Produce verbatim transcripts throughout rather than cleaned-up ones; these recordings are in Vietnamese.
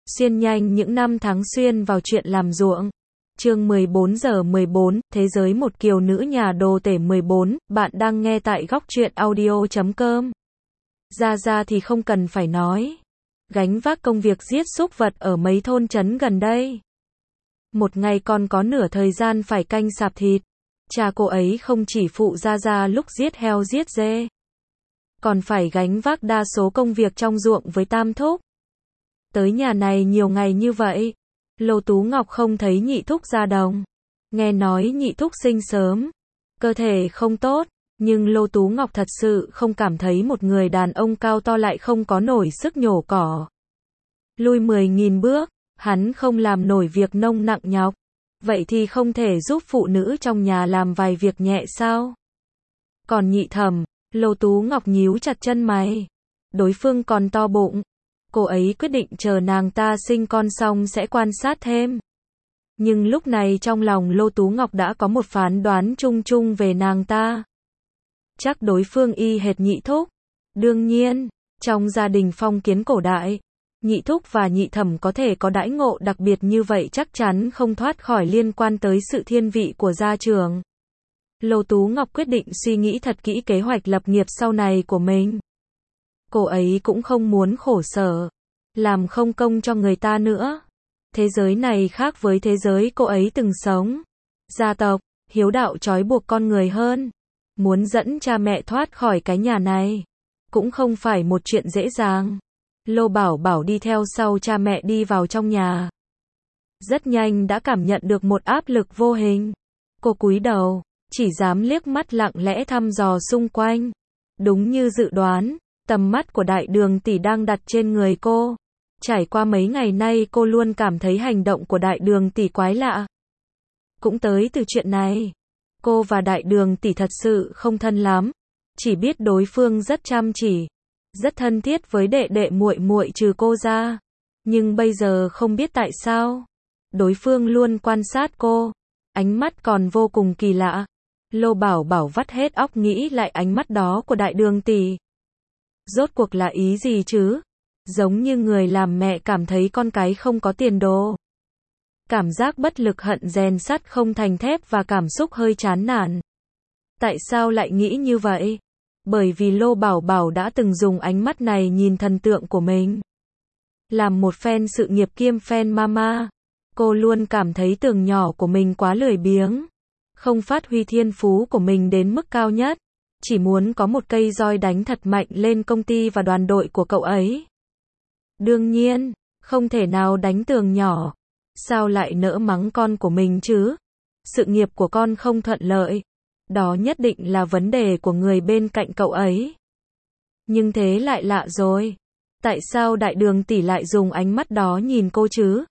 Xuyên nhanh những năm tháng xuyên vào chuyện làm ruộng. Chương mười bốn giờ mười bốn, Thế giới một kiều nữ nhà đồ tể mười bốn, bạn đang nghe tại góc truyện audio chấm com. Ra ra thì không cần phải nói. Gánh vác công việc giết súc vật ở mấy thôn trấn gần đây. Một ngày còn có nửa thời gian phải canh sạp thịt. Cha cô ấy không chỉ phụ ra ra lúc giết heo giết dê, còn phải gánh vác đa số công việc trong ruộng với tam thúc. Tới nhà này nhiều ngày như vậy, Lô Tú Ngọc không thấy nhị thúc ra đồng. Nghe nói nhị thúc sinh sớm, cơ thể không tốt, nhưng Lô Tú Ngọc thật sự không cảm thấy một người đàn ông cao to lại không có nổi sức nhổ cỏ. Lui mười nghìn bước, hắn không làm nổi việc nông nặng nhọc. Vậy thì không thể giúp phụ nữ trong nhà làm vài việc nhẹ sao? Còn nhị thẩm, Lô Tú Ngọc nhíu chặt chân mày. Đối phương còn to bụng. Cô ấy quyết định chờ nàng ta sinh con xong sẽ quan sát thêm. Nhưng lúc này trong lòng Lô Tú Ngọc đã có một phán đoán chung chung về nàng ta. Chắc đối phương y hệt nhị thúc. Đương nhiên, trong gia đình phong kiến cổ đại, nhị thúc và nhị thẩm có thể có đãi ngộ đặc biệt như vậy chắc chắn không thoát khỏi liên quan tới sự thiên vị của gia trưởng. Lô Tú Ngọc quyết định suy nghĩ thật kỹ kế hoạch lập nghiệp sau này của mình. Cô ấy cũng không muốn khổ sở, làm không công cho người ta nữa. Thế giới này khác với thế giới cô ấy từng sống. Gia tộc, hiếu đạo trói buộc con người hơn. Muốn dẫn cha mẹ thoát khỏi cái nhà này, cũng không phải một chuyện dễ dàng. Lô Bảo Bảo đi theo sau cha mẹ đi vào trong nhà. Rất nhanh đã cảm nhận được một áp lực vô hình. Cô cúi đầu, chỉ dám liếc mắt lặng lẽ thăm dò xung quanh. Đúng như dự đoán, tầm mắt của đại đường tỷ đang đặt trên người cô. Trải qua mấy ngày nay cô luôn cảm thấy hành động của đại đường tỷ quái lạ. Cũng tới từ chuyện này. Cô và đại đường tỷ thật sự không thân lắm. Chỉ biết đối phương rất chăm chỉ, rất thân thiết với đệ đệ muội muội trừ cô ra. Nhưng bây giờ không biết tại sao, đối phương luôn quan sát cô. Ánh mắt còn vô cùng kỳ lạ. Lô Bảo Bảo vắt hết óc nghĩ lại ánh mắt đó của đại đường tỷ. Rốt cuộc là ý gì chứ? Giống như người làm mẹ cảm thấy con cái không có tiền đồ. Cảm giác bất lực hận rèn sắt không thành thép và cảm xúc hơi chán nản. Tại sao lại nghĩ như vậy? Bởi vì Lô Bảo Bảo đã từng dùng ánh mắt này nhìn thần tượng của mình. Làm một fan sự nghiệp kiêm fan mama, cô luôn cảm thấy tường nhỏ của mình quá lười biếng. Không phát huy thiên phú của mình đến mức cao nhất. Chỉ muốn có một cây roi đánh thật mạnh lên công ty và đoàn đội của cậu ấy. Đương nhiên, không thể nào đánh tường nhỏ. Sao lại nỡ mắng con của mình chứ? Sự nghiệp của con không thuận lợi. Đó nhất định là vấn đề của người bên cạnh cậu ấy. Nhưng thế lại lạ rồi. Tại sao đại đường tỷ lại dùng ánh mắt đó nhìn cô chứ?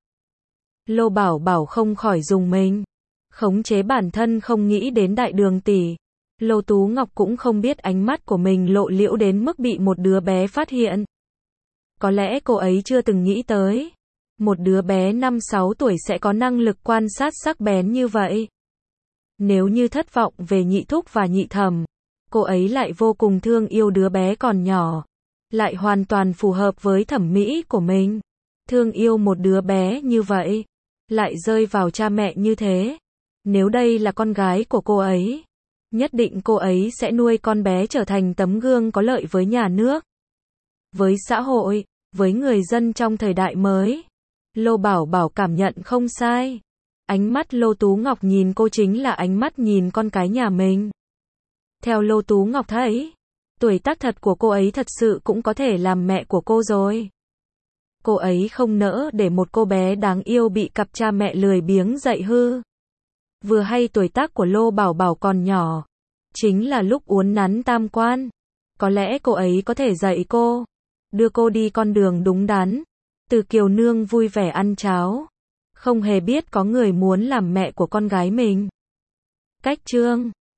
Lô Bảo Bảo không khỏi dùng mình. Khống chế bản thân không nghĩ đến đại đường tỷ. Lô Tú Ngọc cũng không biết ánh mắt của mình lộ liễu đến mức bị một đứa bé phát hiện. Có lẽ cô ấy chưa từng nghĩ tới. Một đứa bé năm sáu tuổi sẽ có năng lực quan sát sắc bén như vậy. Nếu như thất vọng về nhị thúc và nhị thẩm, cô ấy lại vô cùng thương yêu đứa bé còn nhỏ. Lại hoàn toàn phù hợp với thẩm mỹ của mình. Thương yêu một đứa bé như vậy, lại rơi vào cha mẹ như thế. Nếu đây là con gái của cô ấy, nhất định cô ấy sẽ nuôi con bé trở thành tấm gương có lợi với nhà nước, với xã hội, với người dân trong thời đại mới. Lô Bảo Bảo cảm nhận không sai. Ánh mắt Lô Tú Ngọc nhìn cô chính là ánh mắt nhìn con cái nhà mình. Theo Lô Tú Ngọc thấy, tuổi tác thật của cô ấy thật sự cũng có thể làm mẹ của cô rồi. Cô ấy không nỡ để một cô bé đáng yêu bị cặp cha mẹ lười biếng dạy hư. Vừa hay tuổi tác của Lô Bảo Bảo còn nhỏ, chính là lúc uốn nắn tam quan. Có lẽ cô ấy có thể dạy cô, đưa cô đi con đường đúng đắn. Từ kiều nương vui vẻ ăn cháo, không hề biết có người muốn làm mẹ của con gái mình. Cách chương